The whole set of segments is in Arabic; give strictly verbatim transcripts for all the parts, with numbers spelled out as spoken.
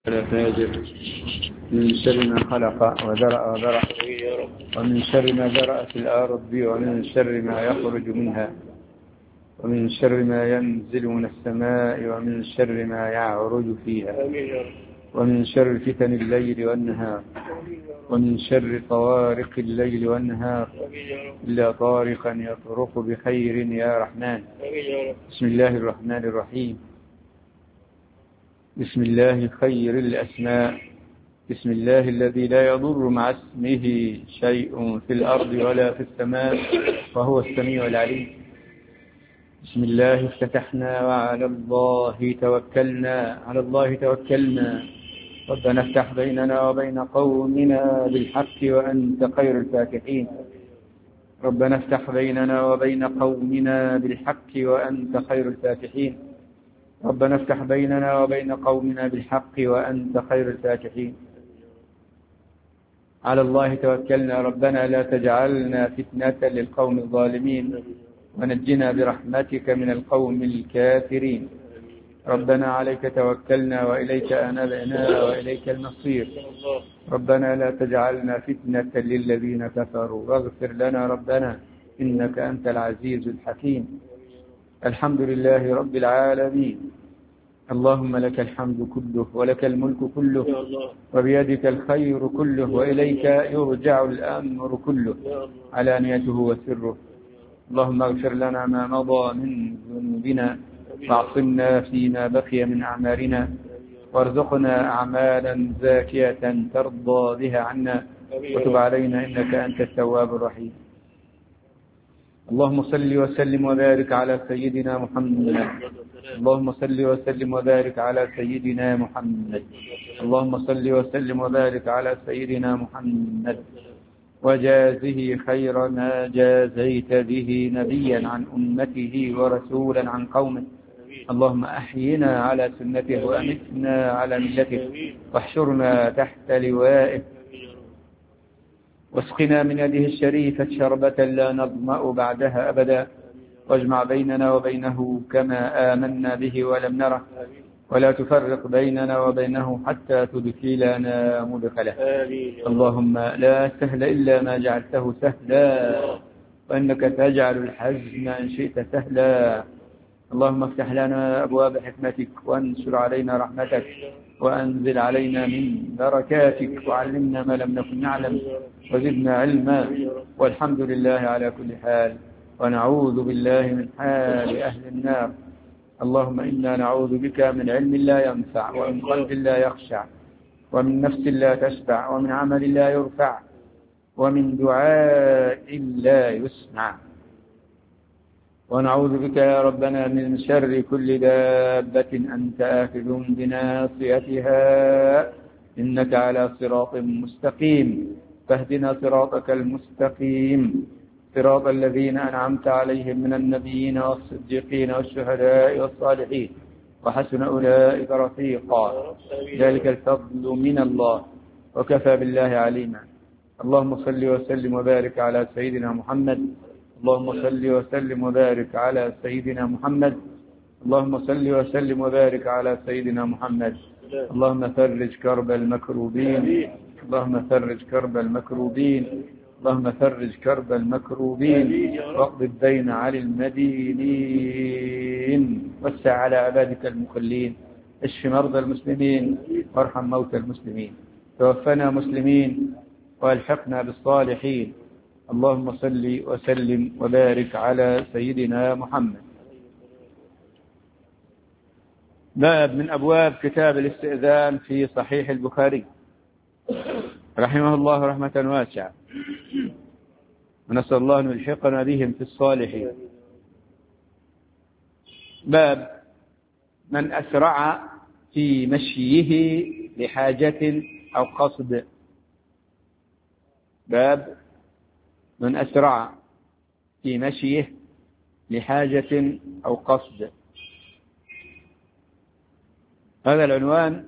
فاجر من شر ما خلق وذرأ وذرأ ومن شر ما ذرأ في الأرض ومن شر ما يخرج منها ومن شر ما ينزل من السماء ومن شر ما يعرج فيها ومن شر فتن الليل والنهار ومن شر طوارق الليل والنهار إلا طارقا يطرق بخير يا رحمن. بسم الله الرحمن الرحيم. بسم الله خير الأسماء. بسم الله الذي لا يضر مع اسمه شيء في الأرض ولا في السماء وهو السميع العليم. بسم الله افتتحنا وعلى الله توكلنا على الله توكلنا ربنا افتح بيننا وبين قومنا بالحق وأنت خير الفاتحين. ربنا افتح بيننا وبين قومنا بالحق وأنت خير الفاتحين. ربنا افتح بيننا وبين قومنا بالحق وأنت خير الفاتحين. على الله توكلنا ربنا لا تجعلنا فتنة للقوم الظالمين ونجنا برحمتك من القوم الكافرين. ربنا عليك توكلنا وإليك أنبنا وإليك المصير. ربنا لا تجعلنا فتنة للذين كفروا واغفر لنا ربنا إنك أنت العزيز الحكيم. الحمد لله رب العالمين. اللهم لك الحمد كله ولك الملك كله وبيدك الخير كله وإليك يرجع الأمر كله علانيته وسره. اللهم اغفر لنا ما مضى من ذنوبنا واعصمنا فيما بقي من أعمالنا وارزقنا أعمالا زاكية ترضى بها عنا وتب علينا إنك أنت التواب الرحيم. اللهم صل وسلم وبارك على سيدنا محمد. اللهم صل وسلم وبارك على سيدنا محمد. اللهم صل وسلم وبارك على سيدنا محمد وجازه خير ما جازيت به نبيا عن أمته ورسولا عن قومه. اللهم أحينا على سنته وأمتنا على ملته واحشرنا تحت لوائه واسقنا من يده الشريفة شربة لا نظمأ بعدها أبدا واجمع بيننا وبينه كما آمنا به ولم نره ولا تفرق بيننا وبينه حتى تدخلنا مدخله. اللهم لا سهل إلا ما جعلته سهلا وإنك تجعل الحزن إن شئت سهلا. اللهم افتح لنا أبواب حكمتك وانشر علينا رحمتك وأنزل علينا من بركاتك وعلمنا ما لم نكن نعلم وزدنا علما والحمد لله على كل حال ونعوذ بالله من حال أهل النار. اللهم إنا نعوذ بك من علم لا ينفع ومن قلب لا يخشع ومن نفس لا تشبع ومن عمل لا يرفع ومن دعاء لا يسمع. ونعوذ بك يا ربنا من شر كل دابة أنت آخذ بناصيتها إنك على صراط مستقيم فاهدنا صراطك المستقيم صراط الذين أنعمت عليهم من النبيين والصديقين والشهداء والصالحين وحسن أولئك رفيقا ذلك الفضل من الله وكفى بالله عليما. اللهم صل وسلم وبارك على سيدنا محمد. اللهم صل وسلم وبارك على سيدنا محمد. اللهم صل وسلم وبارك على سيدنا محمد. اللهم فرج كرب المكروبين. اللهم فرج كرب المكروبين. اللهم فرج كرب المكروبين واقض الدين عن المدينين وسع على عبادك المخلين. اشف مرضى المسلمين وارحم موتى المسلمين. توفنا مسلمين والحقنا بالصالحين. اللهم صل وسلم وبارك على سيدنا محمد. باب من أبواب كتاب الاستئذان في صحيح البخاري رحمه الله رحمة واسعة ونسأل الله أن يلحقنا بهم في الصالحين. باب من أسرع في مشيه لحاجة أو قصد. باب من أسرع في مشيه لحاجة أو قصد. هذا العنوان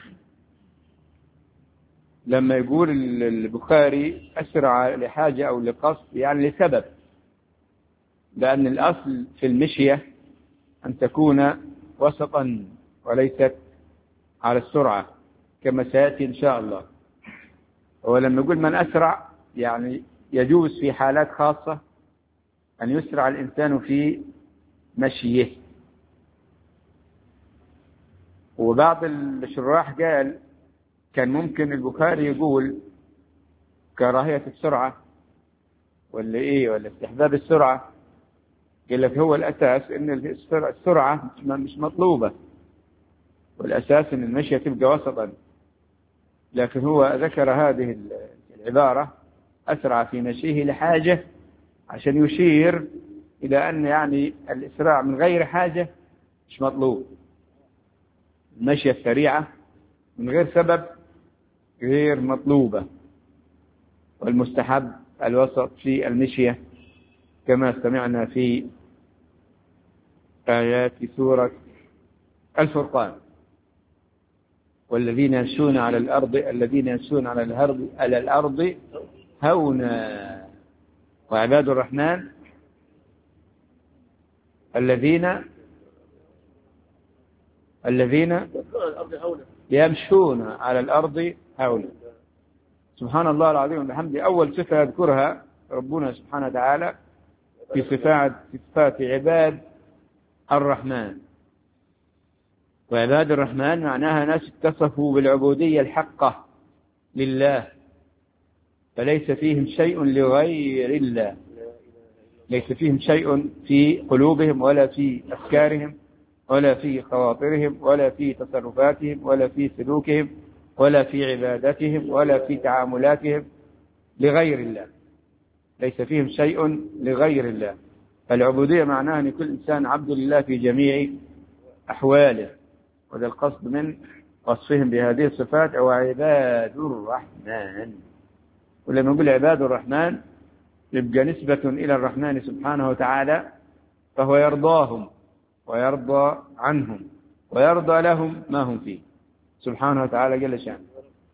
لما يقول البخاري أسرع لحاجة أو لقصد يعني لسبب، لأن الأصل في المشية أن تكون وسطا وليست على السرعة، كما سيأتي إن شاء الله. ولما يقول من أسرع يعني يجوز في حالات خاصة أن يسرع الإنسان في مشيه. وبعض الشراح قال كان ممكن البخاري يقول كراهية السرعة ولا إيه ولا استحباب السرعة، قال لك هو الأساس إن السرعة مش مطلوبة، والأساس إن المشي تبقى وسطا، لكن هو ذكر هذه العبارة أسرع في مشيه لحاجة عشان يشير إلى أن يعني الإسراع من غير حاجة مش مطلوب. المشية السريعة من غير سبب غير مطلوبة، والمستحب الوسط في المشية كما سمعنا في آيات سورة الفرقان. والذين يمشون على الأرض الذين يمشون على الأرض على الأرض هونا وعباد الرحمن الذين الذين يمشون على الأرض هونا. سبحان الله العظيم وبحمده. أول صفة يذكرها ربنا سبحانه وتعالى في صفات صفات عباد الرحمن. وعباد الرحمن معناها ناس اتصفوا بالعبودية الحقة لله، فليس فيهم شيء لغير الله، ليس فيهم شيء في قلوبهم ولا في أفكارهم ولا في خواطرهم ولا في تصرفاتهم ولا في سلوكهم ولا في عبادتهم ولا في تعاملاتهم لغير الله، ليس فيهم شيء لغير الله. فالعبودية معناها أن كل إنسان عبد لله في جميع أحواله، وهذا القصد من وصفهم بهذه الصفات أو عباد الرحمن. ولما نقول عباد الرحمن يبقى نسبة إلى الرحمن سبحانه وتعالى، فهو يرضاهم ويرضى عنهم ويرضى لهم ما هم فيه سبحانه وتعالى جل شأنه،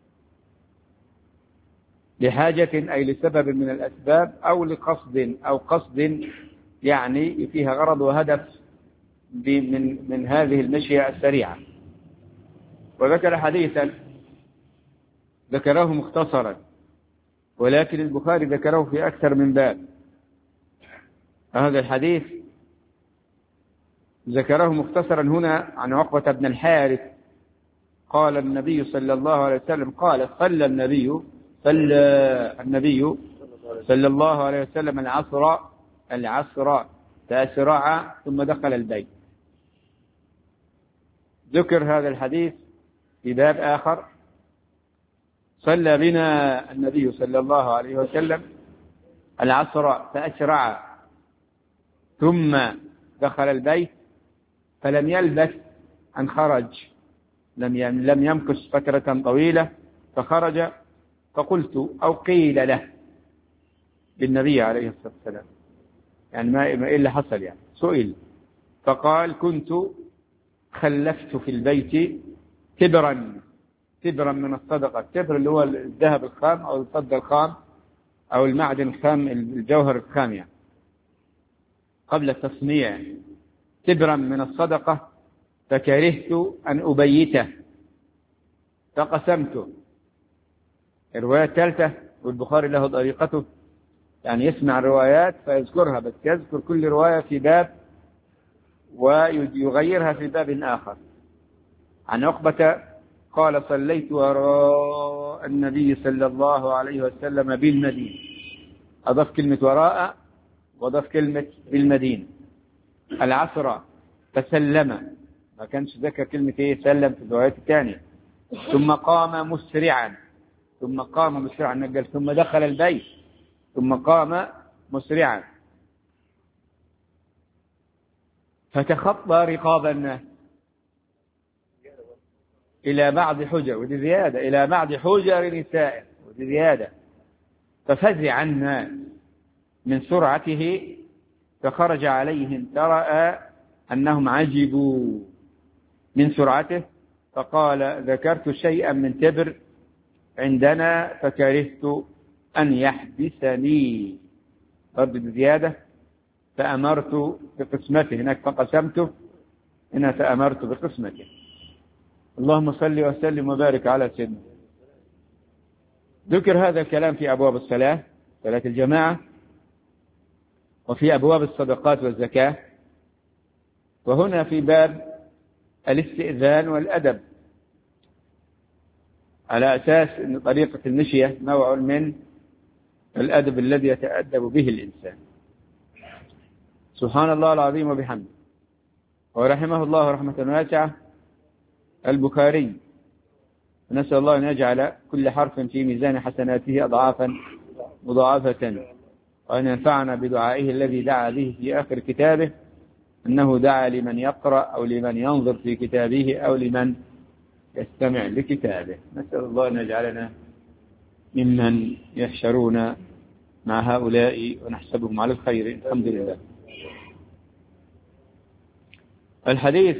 لحاجة أي لسبب من الأسباب أو لقصد أو قصد يعني فيها غرض وهدف من من هذه المشية السريعة. وذكر حديثا ذكره مختصرا، ولكن البخاري ذكره في أكثر من باب. هذا الحديث ذكره مختصرا هنا عن عقبة بن الحارث قال النبي صلى الله عليه وسلم قال صلى النبي صلى النبي صلى الله عليه وسلم العصر العصر فأسرع ثم دخل البيت. ذكر هذا الحديث في باب آخر. صلى بنا النبي صلى الله عليه وسلم العصر فأسرع ثم دخل البيت، فلم يلبث أن خرج، لم لم يمكث فترة طويلة فخرج. فقلت أو قيل له بالنبي عليه الصلاة والسلام يعني ما إيه اللي حصل، يعني سئل فقال كنت خلفت في البيت تبرا تبرا من الصدقة. التبر اللي هو الذهب الخام أو الفضة الخام أو المعدن الخام الجوهر الخام، يعني قبل التصنيع تبرا من الصدقة، فكرهت أن أبيته فقسمته. الرواية الثالثة والبخاري له طريقته، يعني يسمع الروايات فيذكرها، بس يذكر كل رواية في باب ويغيرها في باب آخر. عن عقبة قال صليت وراء النبي صلى الله عليه وسلم بالمدينة، أضاف كلمة وراء وأضاف كلمة بالمدينة العصر فسلم، ما كانش ذكر كلمة ايه سلم في الروايات الثانية. ثم قام مسرعا ثم قام مسرعا نقل ثم دخل البيت ثم قام مسرعا فتخطى رقاب الناس إلى بعض حجر، ودي زيادة، إلى بعض حجر نساء، ودي زيادة. ففزع الناس من سرعته فخرج عليهم فرأى أنهم عجبوا من سرعته، فقال ذكرت شيئا من تبر عندنا فكرهت أن يحبسني، رد زيادة. فأمرت بقسمته، هناك فقسمته، هنا فأمرت بقسمته. اللهم صل وسلم وبارك على سيدنا. ذكر هذا الكلام في أبواب الصلاة، صلاة الجماعة، وفي أبواب الصدقات والزكاة، وهنا في باب الاستئذان والأدب، على أساس أن طريقة المشية نوع من الأدب الذي يتأدب به الإنسان. سبحان الله العظيم وبحمده. ورحمه الله رحمة واسعة البخاري، نسأل الله أن يجعل كل حرف في ميزان حسناته أضعافا مضاعفة، وأن ينفعنا بدعائه الذي دعا به في آخر كتابه، أنه دعا لمن يقرأ أو لمن ينظر في كتابه أو لمن يستمع لكتابه. نسأل الله أن يجعلنا ممن يحشرون مع هؤلاء ونحسبهم على الخير. الحمد لله. الحديث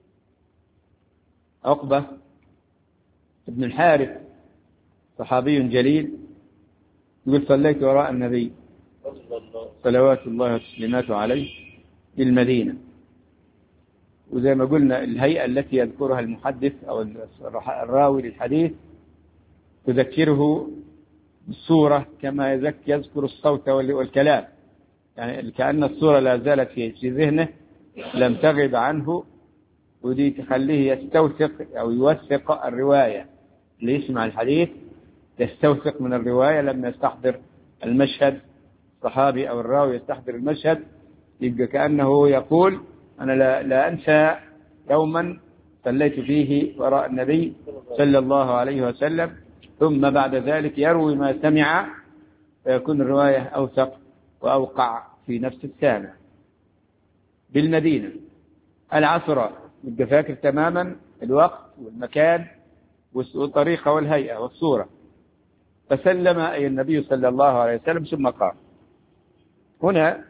عقبة ابن الحارث صحابي جليل يقول صليت وراء النبي صلوات الله وتسليماته عليه بالمدينة. وزي ما قلنا الهيئة التي يذكرها المحدث أو الراوي للحديث تذكره بالصورة كما يذكر الصوت والكلام، يعني كأن الصورة لا زالت في ذهنه لم تغب عنه، ودي تخليه يستوثق أو يوثق الرواية. اللي يسمع الحديث يستوثق من الرواية لما يستحضر المشهد، الصحابي أو الراوي يستحضر المشهد، يبقى كأنه يقول أنا لا, لا أنسى يوما صليت فيه وراء النبي صلى الله عليه وسلم، ثم بعد ذلك يروي ما سمع، فيكون الرواية أوثق وأوقع في نفس السامع. بالمدينة العصر، يبقى فاكر تماما الوقت والمكان والطريقة والهيئة والصورة. فسلم أي النبي صلى الله عليه وسلم ثم قام. هنا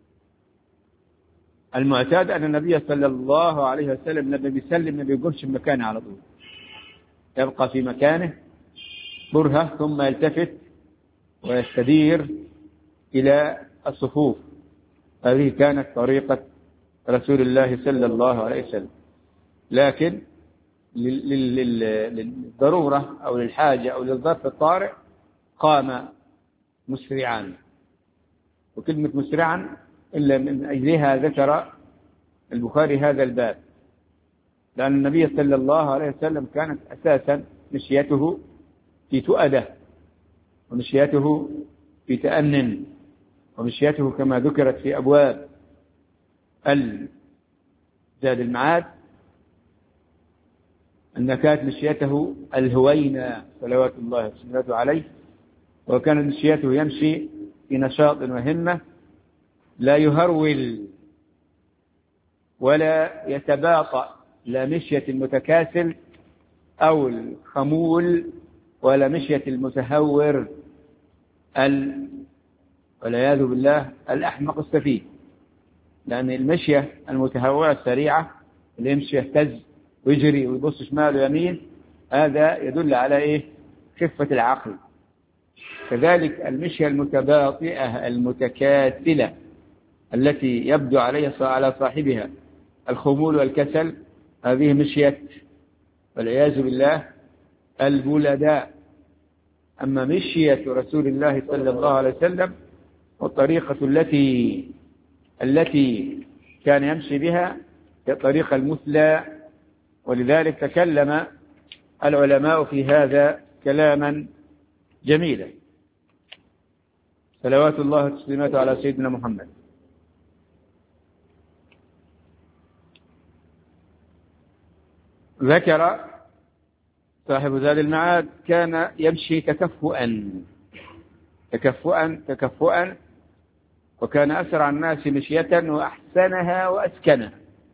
المعتاد أن النبي صلى الله عليه وسلم لما بيسلم ما بيقولش مكانه على طول، يبقى في مكانه برهة ثم يلتفت ويستدير إلى الصفوف. هذه كانت طريقة رسول الله صلى الله عليه وسلم. لكن للضرورة أو للحاجة أو للظرف الطارئ قام مسرعا. وكلمة مسرعا إلا من أجلها ذكر البخاري هذا الباب، لأن النبي صلى الله عليه وسلم كانت أساسا مشيته في تؤدة، ومشيته في تأنن، ومشيته كما ذكرت في أبواب زاد المعاد أن كانت مشيته الهوينة صلوات الله وسلامه عليه، وكانت مشيته يمشي في نشاط وهمة، لا يهرول ولا يتباطأ، لا مشية المتكاسل أو الخمول ولا مشية المتهور ال والعياذ بالله الأحمق السفيه. لأن المشية المتهورة السريعة اللي يمشي يهتز ويجري ويبص شمال ويمين، هذا يدل على إيه؟ خفة العقل. كذلك المشية المتباطئة المتكاسلة التي يبدو عليها على صاحبها الخمول والكسل، هذه مشية والعياذ بالله البلداء. أما مشية رسول الله صلى الله عليه وسلم والطريقة التي التي كان يمشي بها هي الطريقة المثلى، ولذلك تكلم العلماء في هذا كلاما جميلا صلوات الله وتسليماته على سيدنا محمد. ذكر صاحب زاد المعاد كان يمشي تكفؤا تكفؤا تكفؤا وكان أسرع الناس مشية وأحسنها وأسكنها،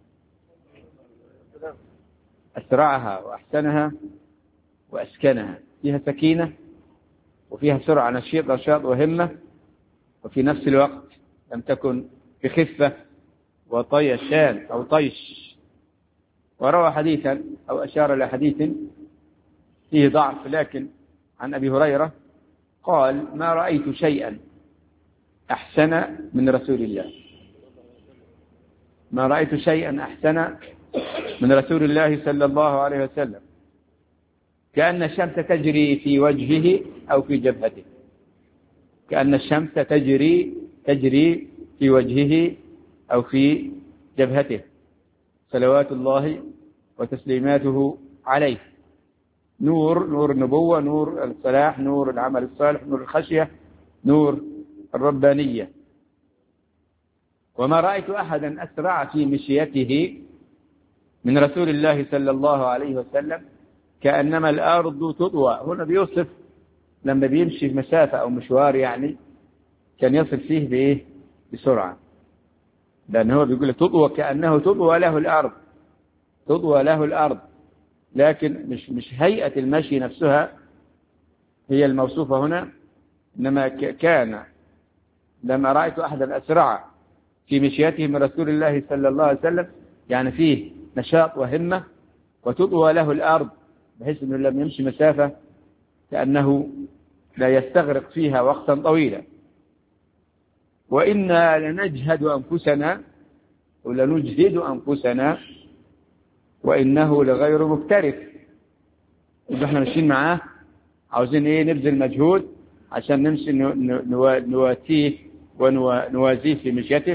أسرعها وأحسنها وأسكنها، فيها سكينة وفيها سرعة، نشيط نشاط وهمة، وفي نفس الوقت لم تكن بخفة وطيشان أو طيش. وروى حديثا أو أشار إلى حديث فيه ضعف، لكن عن أبي هريرة قال ما رأيت شيئا أحسن من رسول الله، ما رأيت شيئا أحسن من رسول الله صلى الله عليه وسلم كأن الشمس تجري في وجهه أو في جبهته، كأن الشمس تجري تجري في وجهه أو في جبهته صلوات الله وتسليماته عليه. نور نور النبوة، نور الصلاح، نور العمل الصالح، نور الخشية، نور الربانية. وما رأيت أحدا أسرع في مشيته من رسول الله صلى الله عليه وسلم كأنما الأرض تطوى. هنا بيوصف لما بيمشي في مسافة أو مشوار يعني كان يصل فيه بإيه؟ بسرعة، لأنه هو بيقول تطوى كأنه تطوى له الأرض، تطوى له الأرض، لكن مش مش هيئة المشي نفسها هي الموصوفة هنا، إنما كان لما رأيت أحدا أسرع في مشيته من رسول الله صلى الله عليه وسلم يعني فيه نشاط وهمة، وتطوى له الأرض بحيث أنه لم يمشي مسافة كأنه لا يستغرق فيها وقتا طويلا. وإنا لنجهد أنفسنا ولنجهد أنفسنا وإنه لغير مكترث. إذا احنا ماشيين معاه عاوزين إيه؟ نبذل مجهود عشان نمشي نواتيه ونوازيه في مشيته،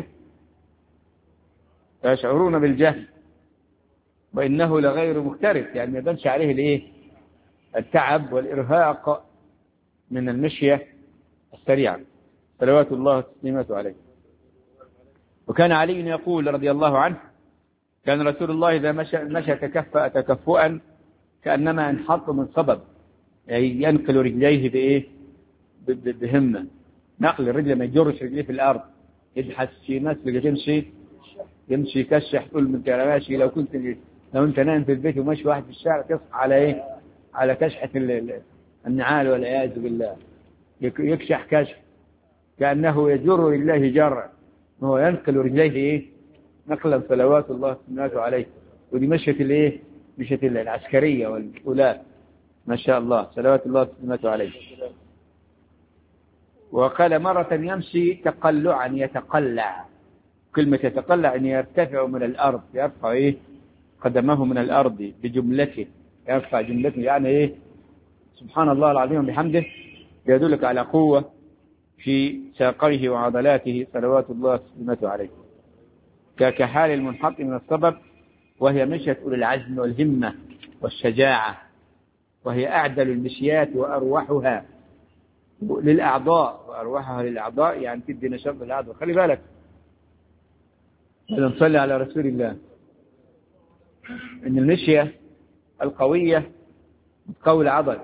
فيشعرون بالجهل. وإنه لغير مكترث يعني ما يبانش عليه الإيه؟ التعب والإرهاق من المشية السريعة صلوات الله وتسليماته عليه. وكان علي يقول رضي الله عنه كان رسول الله إذا مشى, مشى تكفأ تكفؤا كأنما انحط من صبب، يعني ينقل رجليه بإيه؟ بهمة، نقل الرجل ما يجرش رجليه في الأرض، يبحث في ناس يمشي يمشي كشح طول من ماشي. لو كنت لو انت نايم في البيت وماشي واحد في الشارع تصحى على ايه؟ على كشحة النعال والعياذ بالله، يكشح كشح كأنه يجر رجليه جرا، هو ينقل رجليه ايه؟ نقلا صلوات الله وسلامته عليه. ودي مشية الايه؟ مشية العسكرية والأولاد ما شاء الله صلوات الله وسلامته عليه. وقال مرة يمشي تقلعا يتقلع، كلمة يتقلع أن يرتفع من الأرض، يرفع إيه؟ قدمه من الأرض بجملته، يرفع جملته يعني إيه؟ سبحان الله العظيم بحمده، يدلك على قوة في ساقيه وعضلاته صلوات الله وسلامته عليه. كحال المنحط من الصبب، وهي مشية أولي العزم والهمة والشجاعة، وهي أعدل المشيات وأروحها للأعضاء، وأروحها للأعضاء يعني تدي نشاط للأعضاء. خلي بالك إذا نصلي على رسول الله إن المشية القوية تقوي العضل،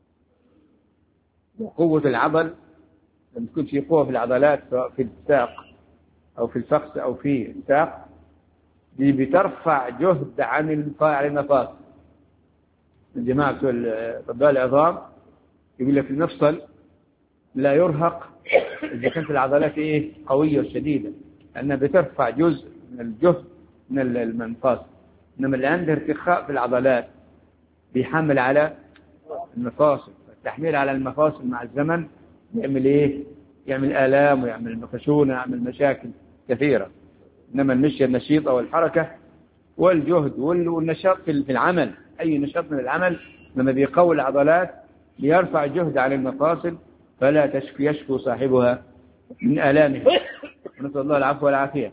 وقوة العضل لما تكون في قوة في العضلات سواء في الساق أو في الفخذ أو في الساق دي بترفع جهد عن المفاصل. الجماعة طباء العظام يقول لك المفصل لا يرهق إذا كانت العضلات إيه؟ قوية وشديدة، لأنها بترفع جزء من الجهد من المفاصل. إنما اللي عنده ارتخاء في العضلات بيحمل على المفاصل، التحميل على المفاصل مع الزمن يعمل إيه؟ يعمل آلام ويعمل خشونة ويعمل مشاكل كثيرة. إنما المشي النشيطة والحركة والجهد والنشاط في العمل، أي نشاط من العمل لما بيقوي العضلات ليرفع جهد على المفاصل فلا تشكو يشكو صاحبها من آلامه، نسأل الله العفو والعافية.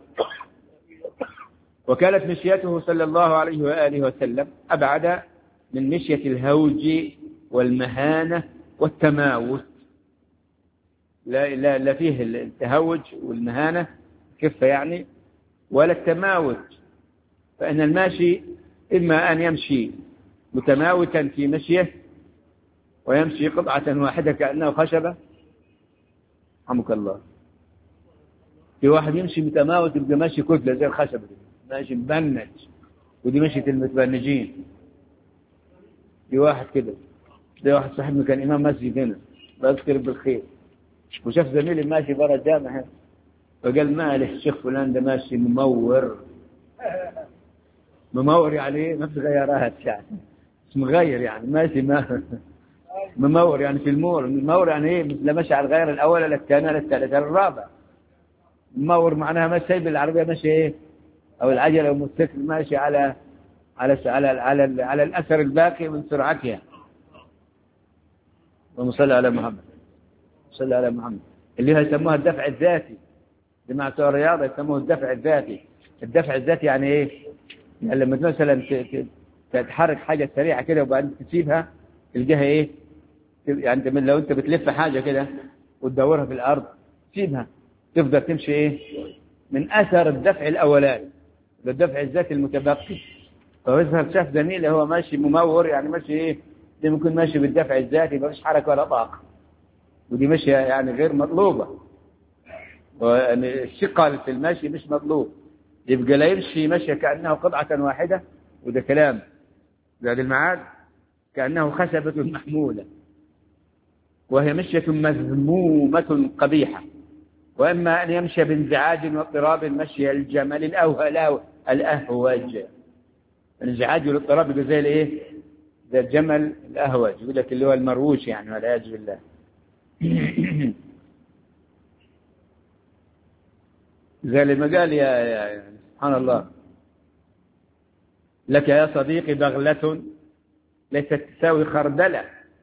وكانت مشيته صلى الله عليه وآله وسلم أبعد من مشية الهوج والمهانة والتماوت. لا, لا, لا فيه التهوج والمهانة كفة يعني، ولا التماوت، فإن الماشي إما أن يمشي متماوتا في مشيه ويمشي قطعة واحدة كأنه خشبة، رحمك الله. في واحد يمشي متماوت يبقى ماشي كتلة زي الخشبة دي، ماشي مبنج، ودي مشية المتبنجين. في واحد كده، ده واحد صاحبنا كان إمام مسجد هنا بذكر بالخير، وشاف زميلي ماشي برا الجامعة فقال ما له الشيخ فلان ده ماشي ممور. ممور يعني ما في غيرات يعني، مش مغير يعني ماشي ما ممور يعني في المور. الممور يعني ايه؟ مثل ماشي على الغير الاول ولا الثاني ولا الثالث ولا الرابع. ممور معناها ماشي بالعربيه ماشي ايه، او العجله او الموتوسيكل ماشي على على على على على الأثر الباقي من سرعتها. ومصلي على محمد، صلى على محمد، اللي هي يسموها الدفع الذاتي. جماعة الرياضة يسموه الدفع الذاتي. الدفع الذاتي يعني إيه؟ يعني لما مثلا تتحرك حاجة سريعة كده وبعدين تسيبها تلقاها إيه؟ يعني من لو أنت بتلف حاجة كده وتدورها في الأرض تسيبها تفضل تمشي إيه؟ من أثر الدفع الأولاني، الدفع الذاتي المتبقي. فيظهر شاف زميله هو ماشي ممور، يعني ماشي إيه؟ دي ممكن ماشي بالدفع الذاتي ما فيش حركة ولا طاقة، ودي مشي يعني غير مطلوبة. والثقل في المشي مش مطلوب، يبقى لا يمشي مشي كأنه قطعة واحدة، وده كلام زاد المعاد، كأنه خشبة محمولة، وهي مشية مذمومة قبيحة. وإما أن يمشي بانزعاج واضطراب مشي الجمل الأوهل الأهوج. الانزعاج والاضطراب زي الايه؟ زي الجمل الأهوج، يقول لك اللي هو المروش يعني، والعياذ بالله. زي ما قال يا, يا سبحان الله، لك يا صديقي بغلة ليست تساوي خردلة،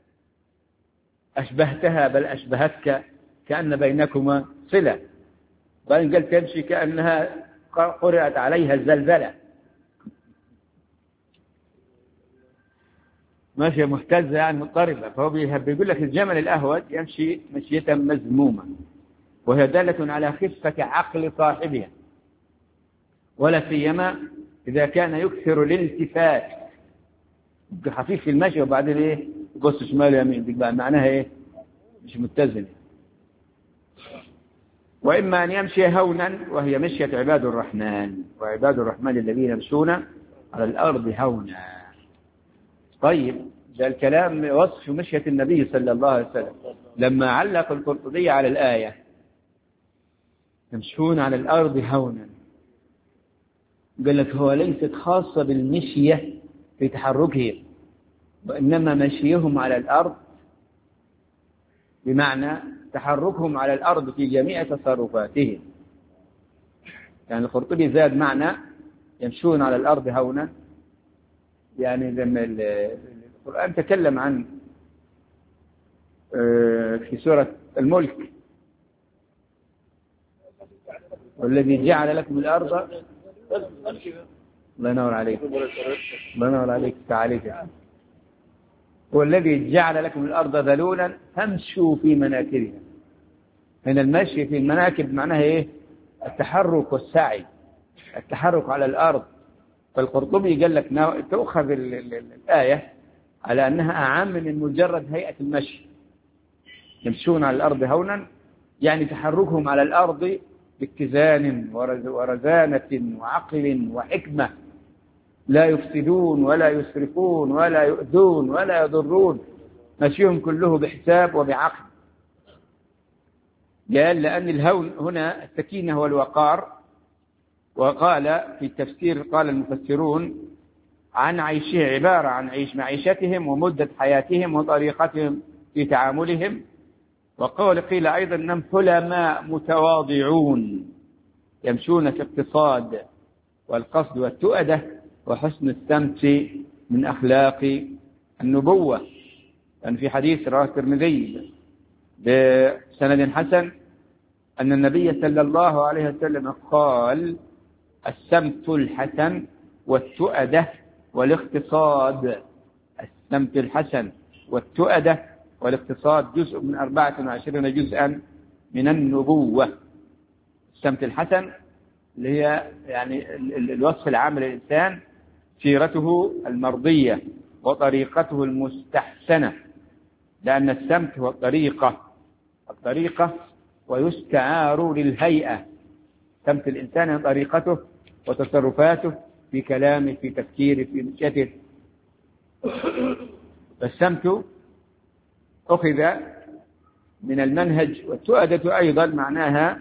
أشبهتها بل أشبهتك كأن بينكما صلة. بعدين قال تمشي كأنها قرأت عليها الزلزلة، ماشية مهتزة يعني مضطربة. فهو بيقول لك الجمل الأهوج يمشي مشية مذمومة، وهي دالة على خفة عقل صاحبها، ولا سيما إذا كان يكثر الالتفات، خفيف في المشي وبعدين إيه يبص شمال يمين، دي معناها إيه؟ مش متزن. وإما أن يمشي هونا، وهي مشية عباد الرحمن، وعباد الرحمن الذين يمشون على الأرض هونا. طيب ده الكلام وصف مشية النبي صلى الله عليه وسلم. لما علق القرطبي على الآية يمشون على الأرض هونا، قال لك هو ليست خاصة بالمشية في تحركهم، وإنما مشيهم على الأرض بمعنى تحركهم على الأرض في جميع تصرفاتهم. يعني القرطبي زاد معنى يمشون على الأرض هونا، يعني لما القرآن تكلم عن في سورة الملك والذي جعل لكم الأرض، الله ينور عليك، الله ينور عليك تعاليك، والذي جعل لكم الأرض ذلولا فامشوا في مناكبها. هنا المشي في المناكب معناها إيه؟ التحرك والسعي، التحرك على الأرض. فالقرطبي قال لك تأخذ الآية على أنها أعم من مجرد هيئة المشي. يمشون على الأرض هونا يعني تحركهم على الأرض باتزان ورزانة وعقل وحكمة، لا يفسدون ولا يسرفون ولا يؤذون ولا يضرون، مشيهم كله بحساب وبعقل. قال لأن الهون هنا السكينة والوقار. وقال في التفسير قال المفسرون عن عيشه عبارة عن عيش معيشتهم ومدة حياتهم وطريقتهم في تعاملهم. وقال قيل أيضا أنهم حلماء متواضعون يمشون في اقتصاد والقصد والتؤدة وحسن السمت من أخلاق النبوة. يعني في حديث رواه الترمذي بسند حسن أن النبي صلى الله عليه وسلم قال السمت الحسن والتؤدة والاقتصاد. السمت الحسن والتؤدة والاقتصاد جزء من أربعة وعشرين جزءا من النبوة. السمت الحسن اللي هي يعني الوصف العام للإنسان، سيرته المرضية وطريقته المستحسنة، لأن السمت هو الطريقة الطريقة ويستعار للهيئة. سمت الإنسان طريقته وتصرفاته في كلامه في تفكيره في مشيته. فالسمت أخذ من المنهج، والتؤدة أيضا معناها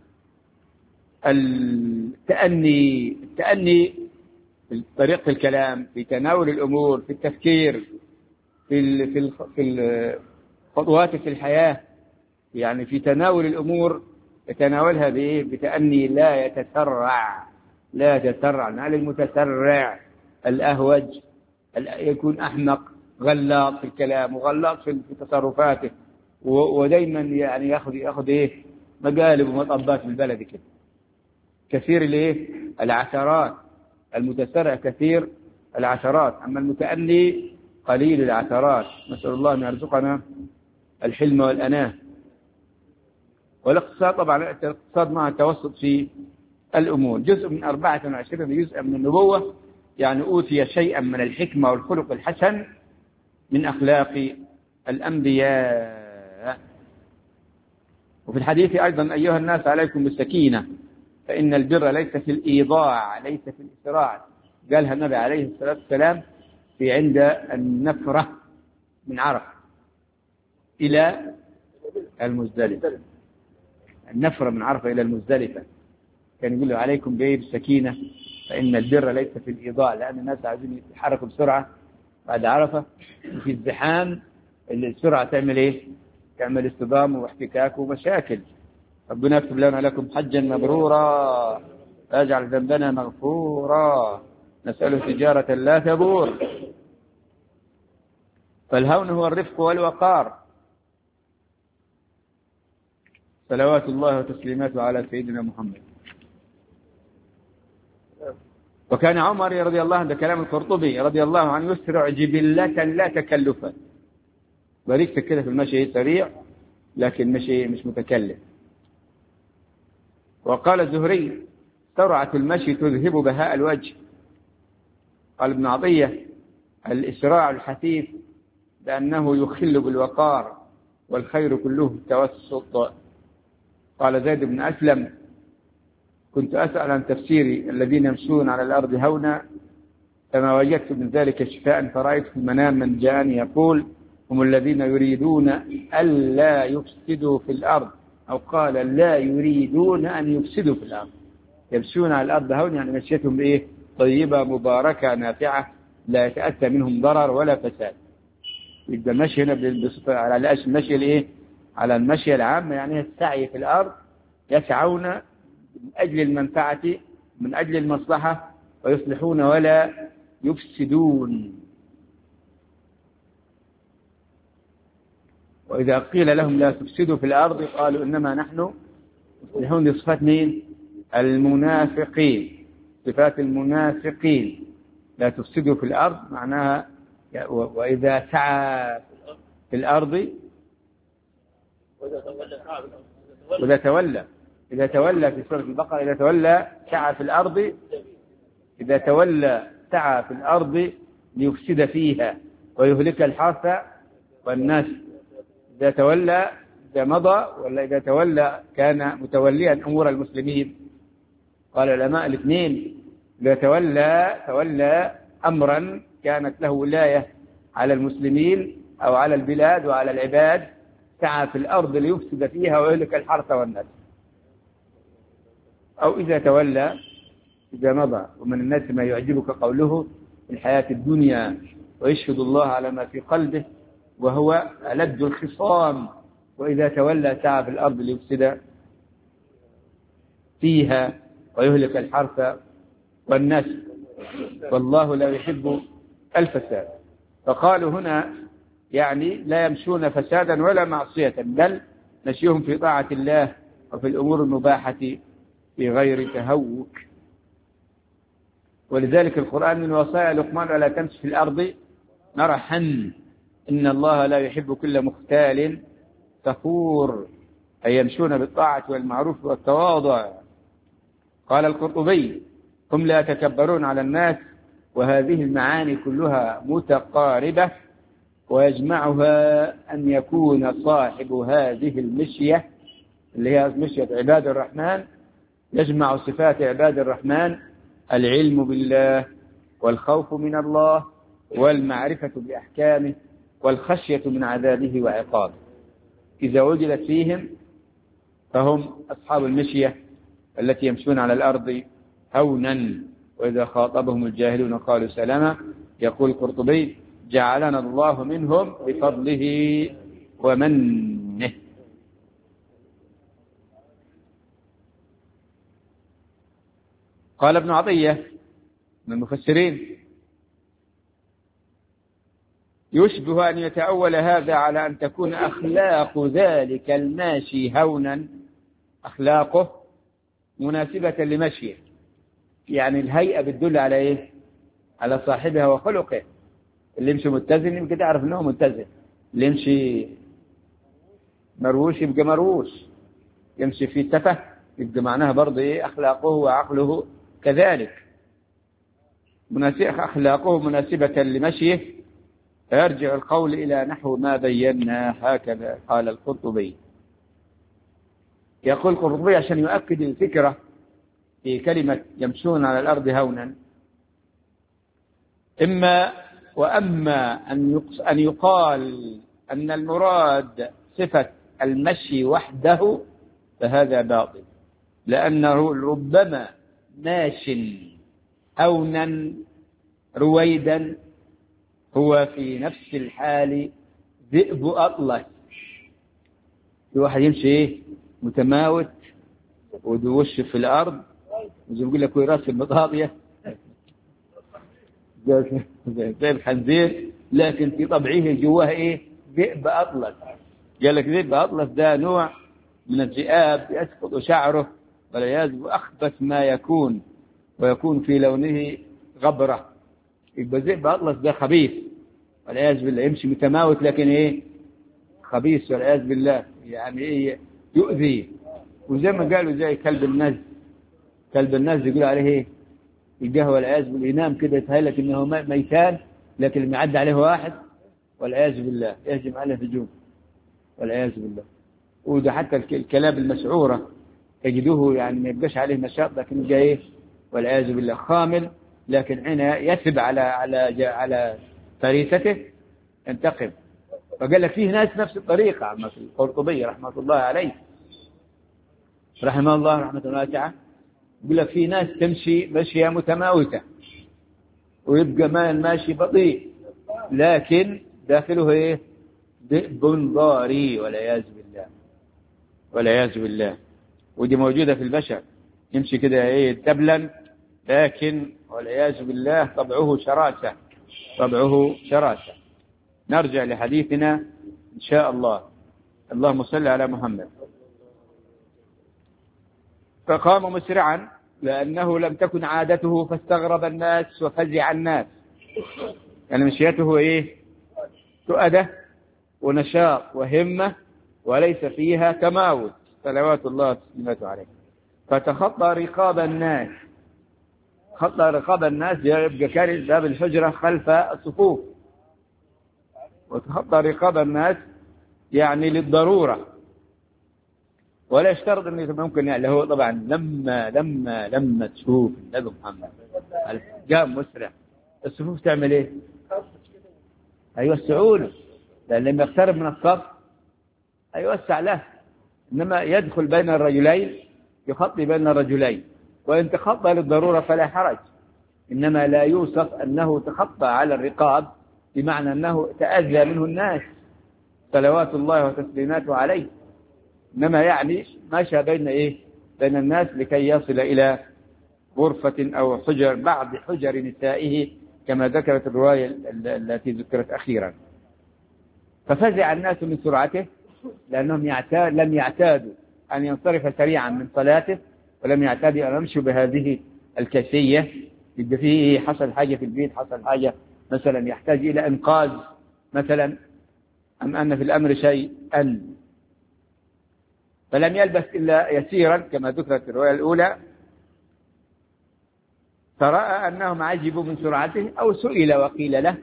التأني التأني في طريقة الكلام، في تناول الأمور، في التفكير، في في في الخطوات في الحياة، يعني في تناول الأمور يتناولها بإيه؟ بتأني، لا يتسرع لا يتسرع. على المتسرع الأهوج، يكون أحمق، غلاط في الكلام وغلاط في تصرفاته، ودايما يعني ياخذ ياخذ ايه مقالب ومطبات بالبلد كده. كثير الايه العثرات، المتسرع كثير العثرات، اما المتأني قليل العثرات. نسأل الله ان يرزقنا الحلم والأناة. والاقتصاد طبعا الاقتصاد مع التوسط في الأمور. جزء من أربعة وعشرين جزءا من النبوة، يعني أوتي شيئا من الحكمة والخلق الحسن من أخلاق الأنبياء. وفي الحديث أيضا أيها الناس عليكم بالسكينة فإن البر ليس في الإيضاع، ليس في الإسراع. قالها النبي عليه الصلاة والسلام في عند النفرة من عرفة إلى المزدلفة. النفرة من عرفة إلى المزدلفة كان يقول له عليكم بالسكينة فإن البر ليس في الإيضاع، لأن الناس عايزين يتحركوا بسرعة بعد عرفة، وفي الزحام السرعة تعمل إيه؟ تعمل اصطدام واحتكاك ومشاكل. ربنا يكتب لنا لكم حجا مبرورا ويجعل ذنبنا مغفورا، نسأله تجارة لا تبور. فالهون هو الرفق والوقار. صلوات الله وتسليماته على سيدنا محمد. وكان عمر رضي الله عنه، كلام القرطبي رضي الله عنه، يسرع جبلة لا تكلفا، بريك كده في المشي سريع لكن مشي مش متكلف. وقال الزهري سرعة المشي تذهب بهاء الوجه. قال ابن عطية الإسراع الحثيث لأنه يخل بالوقار والخير كله التوسط. قال زيد بن أسلم كنت أسأل عن تفسير الذين يمشون على الأرض هونا فما وجدت من ذلك شفاء، فرأيت في المنام من جاءني يقول هم الذين يريدون ألا يفسدوا في الأرض، أو قال لا يريدون أن يفسدوا في الأرض. يمشون على الأرض هون يعني مشيتهم إيه طيبة مباركة نافعة لا يتأتى منهم ضرر ولا فساد. يبقى المشي هنا على المشي الإيه على المشي العام، يعني السعي في الأرض، يسعون من أجل المنفعة من أجل المصلحة ويصلحون ولا يفسدون. وإذا قيل لهم لا تفسدوا في الأرض قالوا إنما نحن مصلحون. صفات مين؟ المنافقين. صفات المنافقين لا تفسدوا في الأرض معناها وإذا سعى في الأرض وإذا تولى إذا تولى في سورة البقرة إذا تولى سعى في الأرض إذا تولى سعى في الأرض ليفسد فيها ويهلك الحرث والناس. إذا تولى إذا مضى ولا إذا تولى كان متوليا أمور المسلمين. قال العلماء الاثنين، إذا تولى تولى أمرا كانت له ولاية على المسلمين أو على البلاد وعلى العباد، سعى في الأرض ليفسد فيها ويهلك الحرث والناس. أو إذا تولى إذا مضى. ومن الناس ما يعجبك قوله في الحياة الدنيا ويشهد الله على ما في قلبه وهو ألد الخصام، وإذا تولى سعى في الأرض ليفسد فيها ويهلك الحرث والناس، والله لا يحب الفساد. فقالوا هنا يعني لا يمشون فسادا ولا معصية، بل مشيهم في طاعة الله وفي الأمور المباحة في غير تهوك. ولذلك القرآن من وصايا لقمان ولا تمشي في الأرض مرحا إن الله لا يحب كل مختال فخور، أي يمشون بالطاعة والمعروف والتواضع. قال القرطبي هم لا يتكبرون على الناس، وهذه المعاني كلها متقاربة، ويجمعها أن يكون صاحب هذه المشية اللي هي مشية عباد الرحمن يجمع صفات عباد الرحمن: العلم بالله والخوف من الله والمعرفة بأحكامه والخشية من عذابه وعقابه. إذا وجدت فيهم فهم أصحاب المشية التي يمشون على الأرض هونا، وإذا خاطبهم الجاهلون قالوا سلاما. يقول القرطبي جعلنا الله منهم بفضله ومنه. قال ابن عطية من المفسرين يشبه أن يتأول هذا على أن تكون أخلاق ذلك الماشي هونا، أخلاقه مناسبة لمشيه، يعني الهيئة بتدل على إيه؟ على صاحبها وخلقه. اللي يمشي متزن يمكن تعرف أنه متزن، اللي يمشي مروش يبقى مروش، يمشي في سفه يبقى معناها برضه إيه؟ أخلاقه وعقله كذلك مناسبة، أخلاقه مناسبة لمشيه. فيرجع القول إلى نحو ما بينا، هكذا قال القرطبي. يقول القرطبي عشان يؤكد الفكرة في كلمة يمشون على الأرض هونا: إما وأما أن يقال أن المراد صفة المشي وحده فهذا باطل، لأنه ربما ماش هونا رويدا هو في نفس الحال ذئب أطلس. في واحد يمشي إيه متماوت ودوش في الأرض وزي يقول لك ويراس المطاطية زي الخنزير، لكن في طبعه جواه إيه ذئب أطلس. قال لك ذئب أطلس ده نوع من الذئاب يسقط شعره والعياذ بالله، أخبث ما يكون ويكون في لونه غبرة. يبقى ذئب أطلس ده خبيث والعياذ بالله، يمشي متماوت لكن إيه خبيث والعياذ بالله، يعني إيه يؤذي. وزي ما قالوا زي كلب الناس، كلب الناس يقول عليه إيه القهوة والعياذ بالله، ينام كده يتهيألك إنه ميتان، لكن لما يعدي عليه واحد والعياذ بالله يهجم عليه هجوم والعياذ بالله. وده حتى الكلاب المسعورة تجدوه يعني ما يبقاش عليه نشاط، لكن جاي إيه والعياذ بالله خامل، لكن حين يثب على على على فريسته ينتقم. فقال لك فيه ناس نفس الطريقة. عم القرطبي رحمة الله عليه رحمه الله رحمة واسعة يقول لك في ناس تمشي مشية متماوتة ويبقى ما الماشي بطيء، لكن داخله ايه ذئب ضاري والعياذ بالله والعياذ بالله. ودي موجودة في البشر، يمشي كده ايه تبلا، لكن والعياذ بالله طبعه شراسة، طبعه شراسة. نرجع لحديثنا إن شاء الله. اللهم صل على محمد. فقام مسرعا لأنه لم تكن عادته، فاستغرب الناس وفزع الناس. يعني مشيته إيه تؤدة ونشاط وهمة وليس فيها تماوت صلوات الله وسلامته عليه. فتخطى رقاب الناس، خطى رقاب الناس يبقى كان باب الحجرة خلف الصفوف، وتخطى رقاب الناس يعني للضرورة، ولا يشترط انه ممكن يعني هو طبعا لما لما لما تشوف النبي محمد قام مسرع الصفوف تعمل ايه؟ هيوسعوا له، لان لما يقترب من الصف هيوسع له. انما يدخل بين الرجلين يخطي بين الرجلين، وان تخطى للضرورة فلا حرج. انما لا يوصف انه تخطى على الرقاب بمعنى أنه تأذى منه الناس صلوات الله وتسليماته عليه، إنما يعني ماشى بين إيه بين الناس لكي يصل إلى غرفة أو حجر بعض حجر نسائه كما ذكرت الرواية التي ذكرت أخيرا. ففزع الناس من سرعته لأنهم يعتاد لم يعتادوا أن ينصرف سريعا من صلاته، ولم يعتادوا أن يمشوا بهذه الكيفية. يبقى فيه حصل حاجة في البيت، حصل حاجة مثلا يحتاج إلى إنقاذ مثلا، أم أن في الأمر شيء أن فلم يلبث إلا يسيرا كما ذكرت الرواية الأولى، فرأى أنهم عجبوا من سرعته أو سئل وقيل له.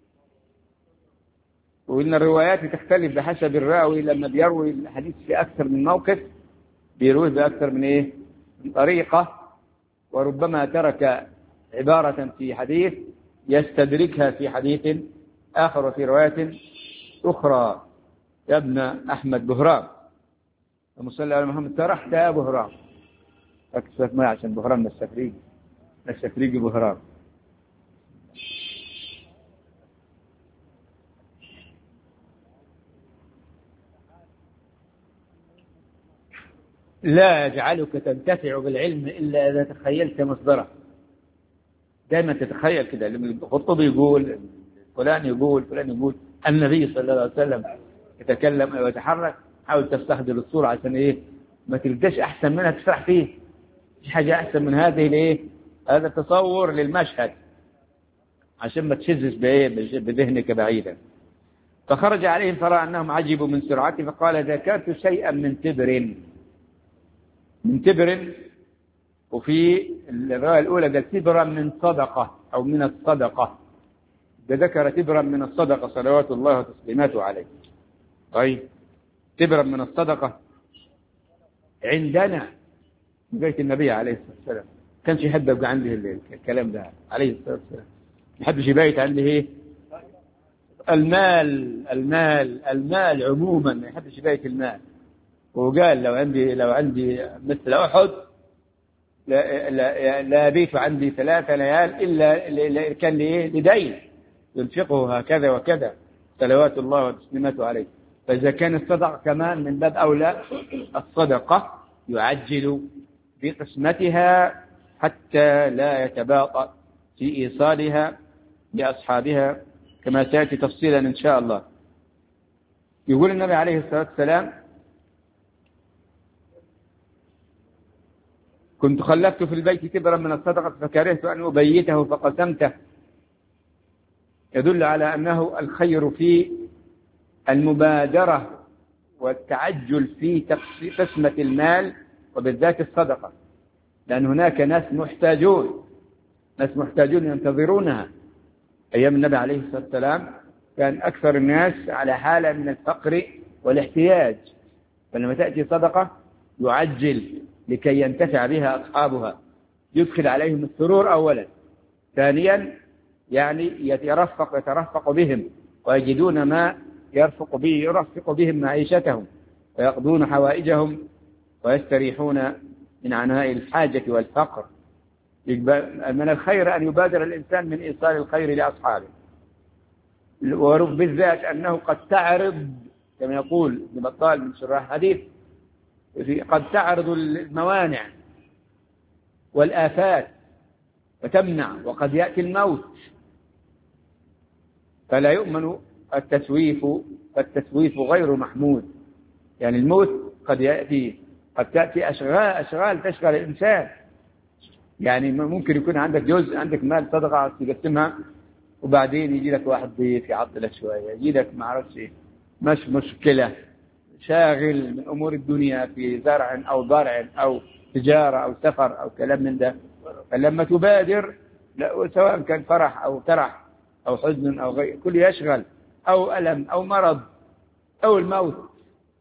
وإن الروايات تختلف بحسب الراوي، لما بيروي الحديث في أكثر من موقف بيروي بأكثر من إيه من طريقة، وربما ترك عبارة في حديث يستدركها في حديث آخر وفي رواية أخرى. يا ابن أحمد بهرام المصلي على محمد سرحت يا بهرام، أكسف ما عشان بهرام السفريق السفريق بهرام. لا يجعلك تنتفع بالعلم إلا إذا تخيلت مصدره. دائما تتخيل كده. القرطبي يقول فلان يقول فلان يقول النبي صلى الله عليه وسلم يتكلم أو يتحرك، حاول تستخدم الصورة عشان إيه ما تلقاش أحسن منها تسرح فيه. مش حاجة أحسن من هذه الإيه هذا التصور للمشهد عشان ما تشزش بإيه بذهنك بعيدا. فخرج عليهم فرأى أنهم عجبوا من سرعته فقال ذكرت شيئا من تبر من تبر وفي الرواية الأولى قال تبرا من صدقة أو من الصدقة، ذكر تبرا من الصدقة صلوات الله وتسليماته عليه. طيب تبرا من الصدقة عندنا بيت النبي عليه الصلاة والسلام كانش يحب يبقى عنده الكلام ده عليه الصلاة والسلام، ما يحبش يبيت عنده ايه المال المال المال عموما، ما يحبش يبيت المال. وقال لو عندي لو عندي مثل أحد لا لا لا بيت عندي ثلاثة ليال إلا كان لي لدين ينفقه هكذا وكذا صلوات الله وتسليماته عليه. فإذا كان الصدقة كمان من باب أولى، الصدقة يعجل بقسمتها حتى لا يتباطأ في إيصالها لأصحابها كما سيأتي تفصيلا إن شاء الله. يقول النبي عليه الصلاة والسلام كنت خلفت في البيت تبرا من الصدقة فكرهت أن أبيته فقسمته، يدل على أنه الخير في المبادرة والتعجل في قسمة المال وبالذات الصدقة، لأن هناك ناس محتاجون ناس محتاجون ينتظرونها. أيام النبي عليه الصلاة والسلام كان أكثر الناس على حالة من الفقر والاحتياج، فلما تأتي صدقة يعجل لكي ينتفع بها أصحابها، يدخل عليهم السرور أولا، ثانيا يعني يترفق يترفق بهم ويجدون ما يرفق به يرفق بهم معيشتهم ويقضون حوائجهم ويستريحون من عناء الحاجة والفقر. من الخير أن يبادر الإنسان من إيصال الخير لأصحابه، وبالذات أنه قد تعرض كما يقول ابن بطال من شراح الحديث قد تعرض الموانع والآفات وتمنع، وقد يأتي الموت، فلا يؤمن التسويف، فالتسويف غير محمود. يعني الموت قد يأتي قد تأتي أشغال أشغال تشغل الإنسان. يعني ممكن يكون عندك جزء عندك مال صدقة تقسمها وبعدين يجي لك واحد ضيف يعطلك شوية، يجي لك ما أعرفش إيه مش مشكلة شاغل من أمور الدنيا في زرع أو ضرع أو تجارة أو سفر أو كلام من ده. فلما تبادر سواء كان فرح أو ترح أو حزن أو غير كل يشغل أو ألم أو مرض أو الموت،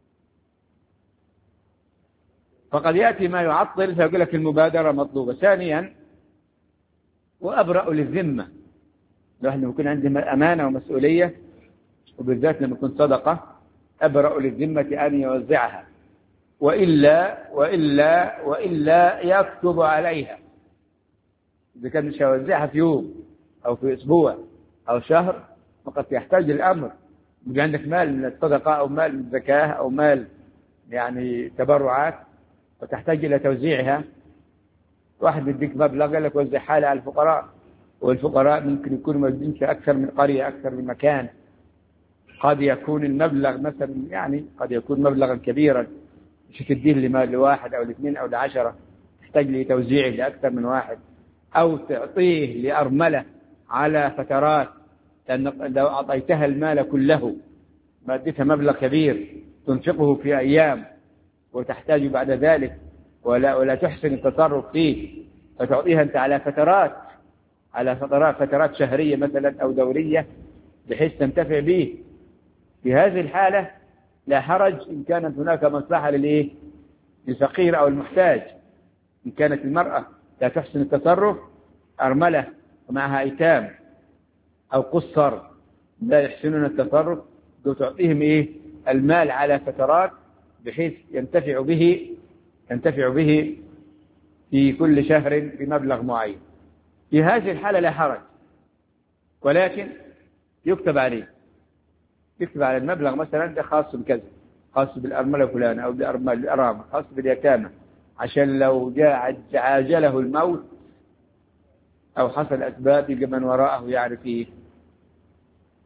فقد يأتي ما يعطل فيقول لك المبادرة مطلوبة. ثانيا وأبرأ للذمة، لو احنا يكون عندنا أمانة ومسؤولية وبالذات لما يكون صدقة أبرأ للذمة أن يوزعها، وإلا وإلا وإلا يكتب عليها. إذا كان مش هيوزعها في يوم أو في أسبوع أو شهر فقد يحتاج الأمر، يبقى عندك مال من الصدقة أو مال من الزكاة أو مال يعني تبرعات وتحتاج إلى توزيعها. واحد يديك مبلغ قال لك وزع حالة على الفقراء، والفقراء ممكن يكونوا موجودين في أكثر من قرية أكثر من مكان، قد يكون المبلغ مثلا يعني قد يكون مبلغا كبيرا مش تديه لمال لواحد أو لاثنين أو لعشرة، تحتاج لتوزيعه لأكثر من واحد، أو تعطيه لأرملة على فترات، لأن لو أعطيتها المال كله ما اديتها مبلغ كبير تنفقه في أيام وتحتاج بعد ذلك ولا ولا تحسن التصرف فيه، فتعطيها أنت على فترات على فترات فترات شهرية مثلا أو دورية بحيث تنتفع به. في هذه الحالة لا حرج إن كانت هناك مصلحة للإيه؟ للفقير أو المحتاج. إن كانت المرأة لا تحسن التصرف أرملة ومعها أيتام أو قصر لا يحسنون التصرف تعطيهم إيه؟ المال على فترات بحيث ينتفع به ينتفع به في كل شهر بمبلغ معين. في هذه الحالة لا حرج، ولكن يكتب عليه يكتب على المبلغ مثلا ده خاص بكذا، خاص بالأرملة فلان أو بالأرامل، خاص باليتامى، عشان لو جاء عاجله الموت أو حصل أسباب يبقى من وراءه يعرف إيه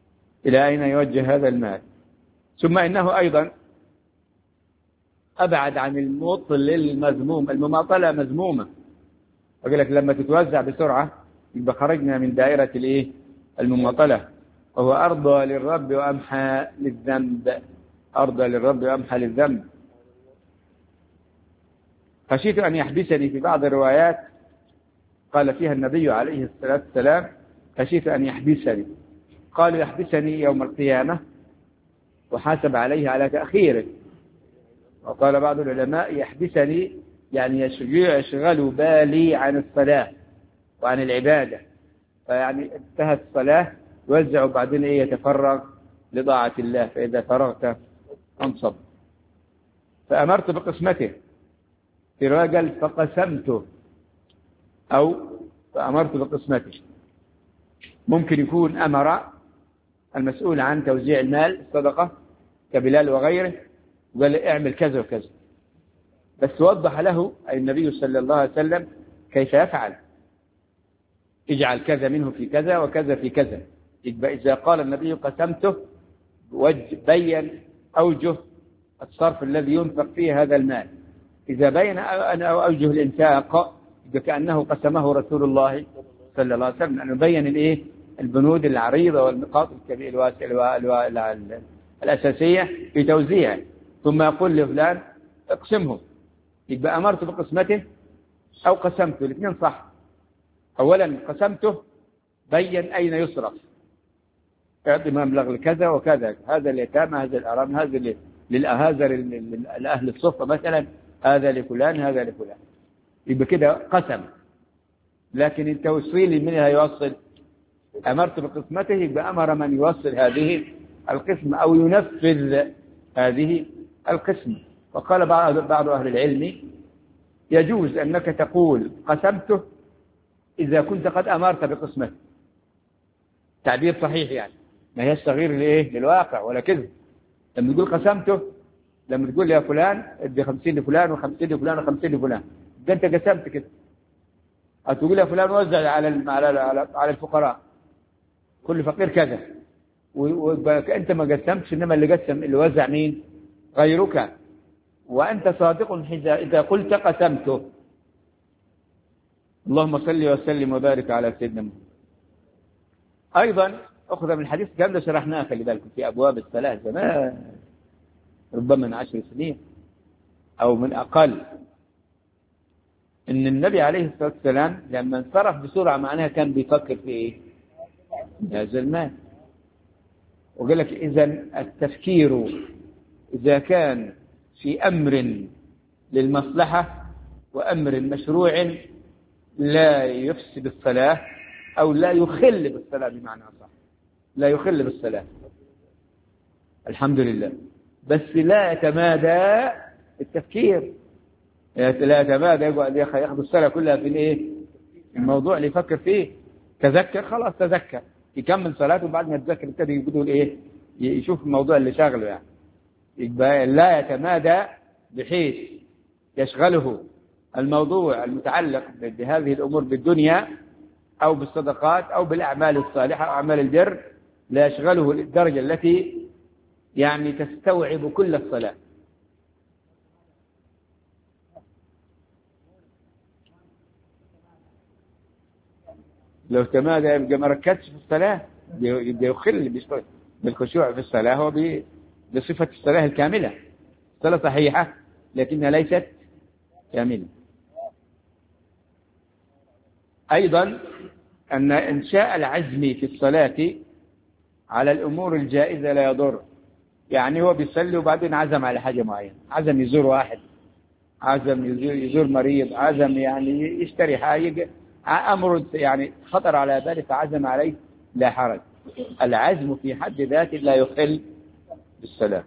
إلى أين يوجه هذا المال. ثم إنه أيضا أبعد عن المطل المذموم. المماطلة مذمومة، أقول لك لما تتوزع بسرعة يبقى خرجنا من دائرة الإيه؟ المماطلة. وهو أرضى للرب وأمحى للذنب، أرضى للرب وأمحى للذنب. خشيت أن يحبسني، في بعض الروايات قال فيها النبي عليه الصلاة والسلام خشيت أن يحبسني، قالوا يحبسني يوم القيامة وحاسب عليه على تأخيره. وقال بعض العلماء يحبسني يعني يشغل بالي عن الصلاة وعن العبادة، فيعني انتهت الصلاة يوزع بعدين إيه يتفرغ لطاعة الله، فإذا فرغت انصب. فأمرت بقسمته، في رجل فقسمته أو فأمرت بقسمته. ممكن يكون أمر المسؤول عن توزيع المال الصدقة كبلال وغيره وقال اعمل كذا وكذا، بس وضح له أي النبي صلى الله عليه وسلم كيف يفعل، اجعل كذا منه في كذا وكذا في كذا. إذا قال النبي قسمته بين أوجه الصرف الذي ينفق فيه هذا المال. إذا بين أوجه الإنفاق كأنه قسمه رسول الله صلى الله عليه وسلم، أنه بين الإيه البنود العريضة والنقاط الأساسية في توزيعه، ثم يقول لفلان اقسمه. يبقى أمرت بقسمته أو قسمته، الاثنين صح. أولا قسمته بين أين يصرف، يعطي مبلغ لكذا وكذا، هذا اليتامى، هذا الأرامل، هذا للأهازر الأهل الصفة مثلا، هذا لفلان هذا لفلان. يبقى كده قسم. لكن التوصيل منها يوصل، أمرت بقسمته يبقى أمر من يوصل هذه القسمة أو ينفذ هذه القسمة. وقال بعض بعض أهل العلم يجوز أنك تقول قسمته إذا كنت قد أمرت بقسمته، تعبير صحيح يعني، ما هي الصغير لإيه للواقع ولا كذب. لما تقول قسمته، لما تقول يا فلان ادي خمسين لفلان وخمسين لفلان وخمسين لفلان، ده أنت قسمت كده. هتقول يا فلان وزع على على على الفقراء، كل فقير كذا، وأنت ما قسمتش، إنما اللي قسم اللي وزع مين؟ غيرك. وأنت صادق إذا قلت قسمته. اللهم صل وسلم وبارك على سيدنا محمد. أيضا أخذ من الحديث كان شرحناه خلي بالكم في أبواب الصلاة زمان، ربما من عشر سنين أو من أقل، إن النبي عليه الصلاة والسلام لما انصرف بسرعة معناها كان بيفكر في إيه؟ هذا المال. وقال لك إذا التفكير إذا كان في أمر للمصلحة وأمر مشروع لا يفسد الصلاة أو لا يخل بالصلاة، بمعنى صح لا يخل بالصلاة الحمد لله، بس لا يتمادى التفكير، لا يتمادى يقعد ياخذ الصلاة كلها في الايه الموضوع اللي يفكر فيه. تذكر خلاص تذكر يكمل صلاته، وبعد ما يتذكر يبتدي يقول ايه يشوف الموضوع اللي شاغله يعني. يبقى لا يتمادى بحيث يشغله الموضوع المتعلق بهذه الأمور بالدنيا أو بالصدقات أو بالأعمال الصالحة أو أعمال البر، لا يشغله للدرجة التي يعني تستوعب كل الصلاة. لو تمادى يبقى ما ركزش في الصلاة، يبقى يخل بالخشوع في الصلاة وبصفة الصلاة الكاملة. الصلاة صحيحة لكنها ليست كاملة. أيضا أن إنشاء العزم في الصلاة على الأمور الجائزة لا يضر. يعني هو بيصلي وبعدين عزم على حاجة معينة، عزم يزور واحد، عزم يزور, يزور مريض، عزم يعني يشتري حاجة، أمر يعني خطر على باله فعزم عليه، لا حرج. العزم في حد ذاته لا يخل بالصلاة.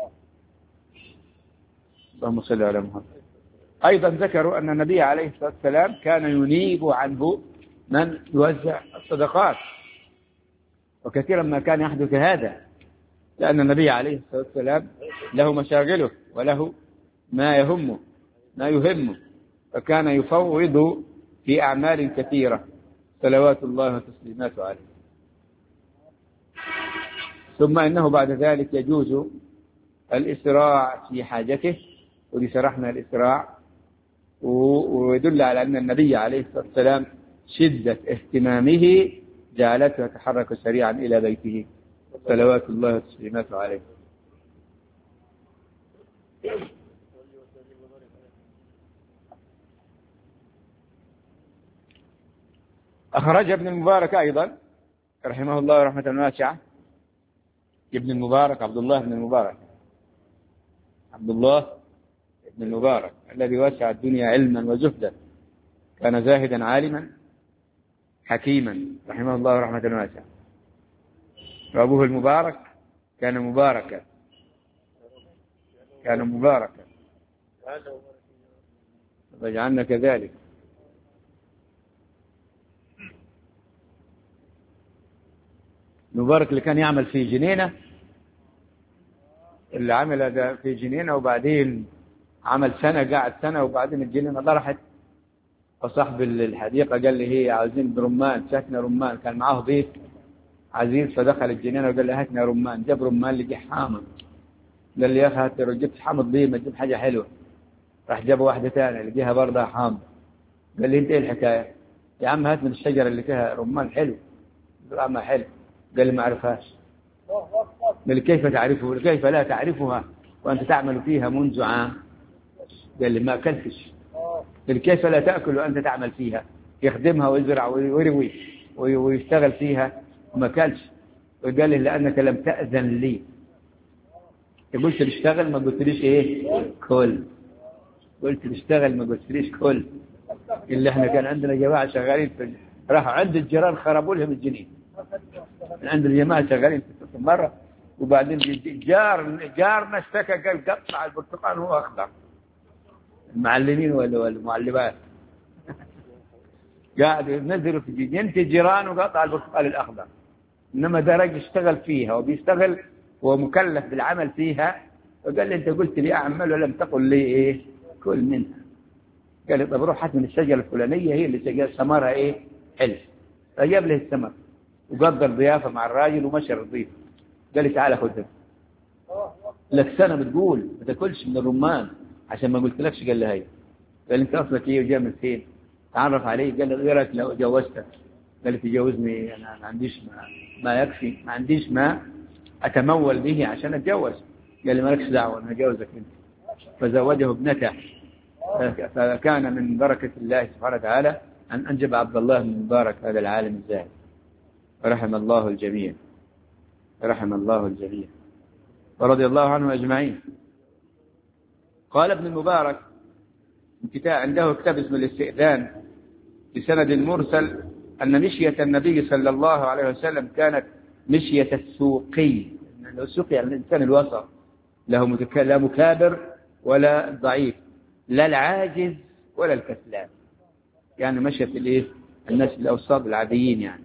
اللهم صل على محمد. أيضا ذكروا أن النبي عليه الصلاة والسلام كان ينيب عنه من يوزع الصدقات، وكثيرا ما كان يحدث هذا، لأن النبي عليه الصلاة والسلام له مشاغله وله ما يهمه ما يهمه، فكان يفوض في أعمال كثيرة صلوات الله وتسليماته عليه. ثم إنه بعد ذلك يجوز الإسراع في حاجته، ودي شرحنا الإسراع، ويدل على أن النبي عليه الصلاة والسلام شدة اهتمامه جعلته يتحرك سريعا إلى بيته صلوات الله وتسليماته عليه. أخرج ابن المبارك أيضا رحمه الله رحمة واسعة، ابن المبارك عبد الله بن المبارك، عبد الله بن المبارك الذي وسع الدنيا علما وزهدا، كان زاهدا عالما حكيما رحمه الله رحمة واسعة. وأبوه المبارك كان مباركا، كان مباركا وجعلنا كذلك. مبارك اللي كان يعمل في جنينة، اللي عمل ده في جنينة وبعدين عمل سنة، قاعد سنة وبعدين الجنينة ضرحت، فصاحب الحديقة قال لي هي عاوزين رمان، شاتنا رمان، كان معاه ضيف عزيز فدخل الجنينة وقال لي هاتنا رمان، جاب رمان لقي حامض، قال لي يا أخي هات جبت حامض ليه ما تجيب حاجة حلوة، راح جاب واحدة ثانية لقيها برضه حامض، قال لي انت ايه الحكاية يا عم هات من الشجرة اللي فيها رمان حلو، رمان حلو، قال لي ما أعرفهاش، قال لي كيف تعرفه كيف لا تعرفها وأنت تعمل فيها منذ عام، قال لي ما أكلتش، قال لي كيف لا تأكل وأنت تعمل فيها، يخدمها ويزرع ويروي ويشتغل فيها وما أكلش، وقال لي لأنك لم تأذن لي، قلت لي اشتغل ما قلت ليش ايه كل، قلت لي اشتغل ما قلت ليش كل، اللي احنا كان عندنا جماعة شغالين في راحوا عند الجيران خربوا لهم الجنين، عند الجماعة شغالين في مرة، وبعدين جار جارنا اشتكى قال قطع البرتقال هو أخضر، المعلمين والمعلمات قاعد ينزلوا في جنينة الجيران وقطع البرتقال الأخضر، إنما ده راجل اشتغل فيها وبيشتغل ومكلف بالعمل فيها، وقال لي أنت قلت لي أعمل ولم تقل لي إيه كل منها، قال لي طب روح هات من الشجرة الفلانية هي اللي شجرة ثمرها إيه حلو، فجاب له الثمر وقدر ضيافة مع الراجل ومشى الضيف، قال لي تعال خذها، لك سنة بتقول ما تاكلش من الرمان عشان ما قلت لكش، قال لي هي، قال لي انت اصلك ايه وجاي من فين، تعرف عليه، قال لي ايه رايك لو جوزتك، قال لي تجوزني انا ما عنديش ما, ما يكفي، ما عنديش ما اتمول به عشان اتجوز، قال لي مالكش دعوه انا هجوزك انت، فزوجه ابنته، فكان من بركة الله سبحانه وتعالى أن أنجب عبد الله بن المبارك هذا العالم الزاهد، رحم الله الجميع، رحم الله الجميع ورضي الله عنه أجمعين. قال ابن المبارك كتاب عنده كتاب اسمه الاستئذان بسند المرسل أن مشية النبي صلى الله عليه وسلم كانت مشية السوقي، السوقي يعني الإنسان الوسط، له لا مكابر ولا ضعيف، لا العاجز ولا الكسلان، يعني مشية الايه الناس الأوساط العاديين يعني.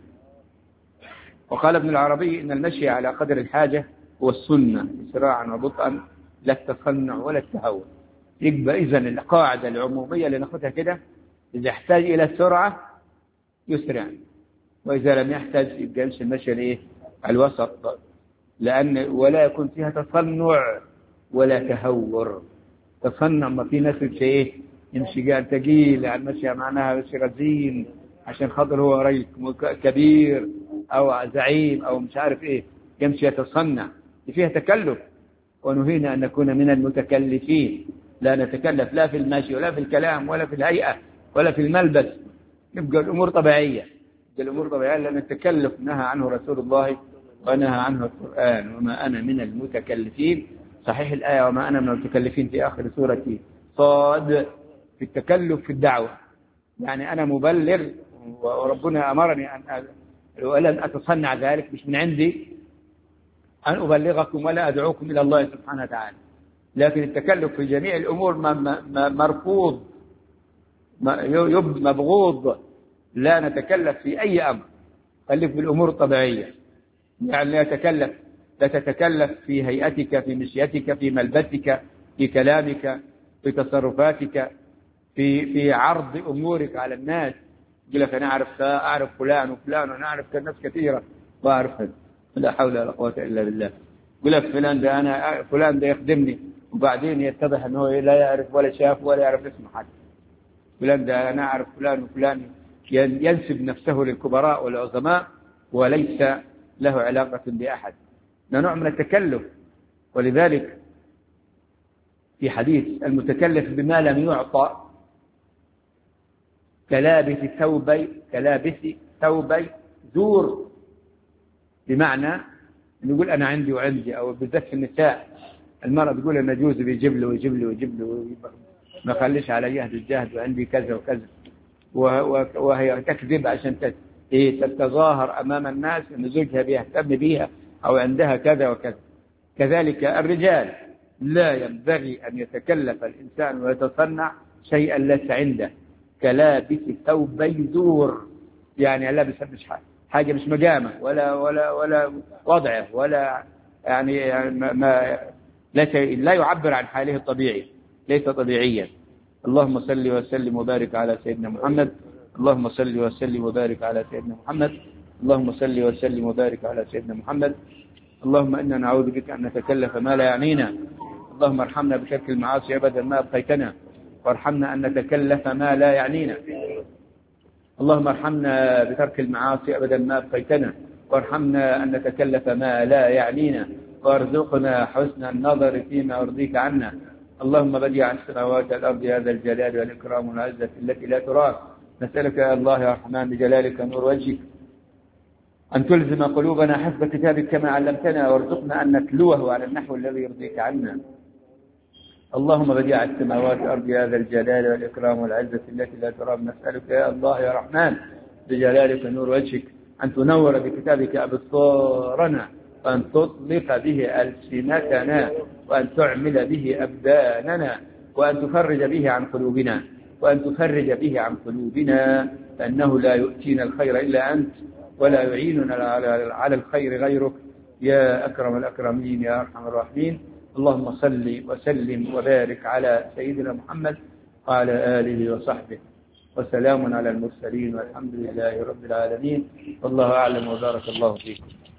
وقال ابن العربي إن المشي على قدر الحاجة هو السنة إسراعا وبطئا، لا التصنع ولا التهور. يبقى إذن القاعدة العمومية اللي ناخدها كده، إذا احتاج إلى السرعة يسرع، وإذا لم يحتاج يبقى يمشي المشي الايه الوسط، لأن ولا يكون فيها تصنع ولا تهور. تصنع ما في ناس ايه يمشي قال تقيل يعني مشي معناها مشي رزين عشان خاطر هو رجل كبير أو زعيم أو مش عارف إيه، يمشي يتصنع، فيها تكلف، ونهينا أن نكون من المتكلفين، لا نتكلف لا في المشي ولا في الكلام ولا في الهيئة ولا في الملبس، يبقى الأمور طبيعية، يبقى الأمور طبيعية، لأن التكلف نهى عنه رسول الله ونهى عنه القرآن، وما أنا من المتكلفين، صحيح الآية وما أنا من المتكلفين في آخر سورة صاد في التكلف في الدعوة، يعني أنا مبلغ وربنا أمرني أن ولن أتصنع ذلك، مش من عندي أن أبلغكم ولا أدعوكم إلى الله سبحانه وتعالى، لكن التكلف في جميع الأمور مرفوض مبغوض، لا نتكلف في أي أمر، خليك بالأمور الطبيعية، يعني لا تتكلف لا تتكلف في هيئتك في مشيتك في ملبسك في كلامك في تصرفاتك في في عرض أمورك على الناس، يقول لك أنا أعرف أعرف فلان وفلان وأنا أعرف ناس كثيرة وأعرف هذا، لا حول ولا قوة إلا بالله. يقول لك فلان ده أنا فلان ده يخدمني، وبعدين يتضح أنه لا يعرف ولا شاف ولا يعرف اسم حد. فلان ده أنا أعرف فلان وفلان، ينسب نفسه للكبراء والعظماء وليس له علاقة بأحد. نوع من التكلف. ولذلك في حديث المتكلف بما لم يعطى كلابس ثوبي كلابس ثوبي زور، بمعنى نقول أنا عندي وعندي، أو بالذات في النساء المرأة تقول أنا جوزي بيجيب له ويجيب له ويجيب له ما خليش على جهد الجهد وعندي كذا وكذا، وهي تكذب عشان تتظاهر أمام الناس أن زوجها بيهتم بيها أو عندها كذا وكذا. كذلك الرجال لا ينبغي أن يتكلف الإنسان ويتصنع شيئا ليس عنده، كلابس ثوبي زور، يعني لابس مش حاجة مش مقامة ولا ولا ولا وضعه ولا يعني ما لا يعبر عن حاله الطبيعي، ليس طبيعيا. اللهم صل وسلم وبارك على سيدنا محمد. اللهم صل وسلم وبارك على سيدنا محمد. اللهم صل وسلم وبارك على سيدنا محمد. اللهم إنا نعوذ بك أن نتكلف ما لا يعنينا. اللهم ارحمنا بترك المعاصي أبدا ما أبقيتنا، وارحمنا أن نتكلف ما لا يعنينا. اللهم ارحمنا بترك المعاصي أبدا ما أبقيتنا، وارحمنا أن نتكلف ما لا يعنينا، وارزقنا حسن النظر فيما يرضيك عنا. اللهم بديع السماوات والأرض يا ذا الجلال والإكرام والعزة التي لا ترام، نسألك يا الله يا رحمن بجلالك نور وجهك أن تلزم قلوبنا حفظ كتابك كما علمتنا، وارزقنا أن نتلوه على النحو الذي يرضيك عنا. اللهم بديع السماوات والأرض يا ذا الجلال والإكرام والعزة التي لا ترام، نسألك يا الله يا رحمن بجلالك نور وجهك أن تنور بكتابك أبصارنا، وأن تطلق به ألسنتنا، وأن تعمل به أبداننا، وأن تفرج به عن قلوبنا وأن تفرج به عن قلوبنا، فإنه لا يؤتينا الخير إلا أنت، ولا يعيننا على الخير غيرك يا أكرم الأكرمين يا أرحم الراحمين. اللهم صل وسلم وبارك على سيدنا محمد وعلى آله وصحبه، وسلام على المرسلين، والحمد لله رب العالمين. والله أعلم وبارك الله فيكم.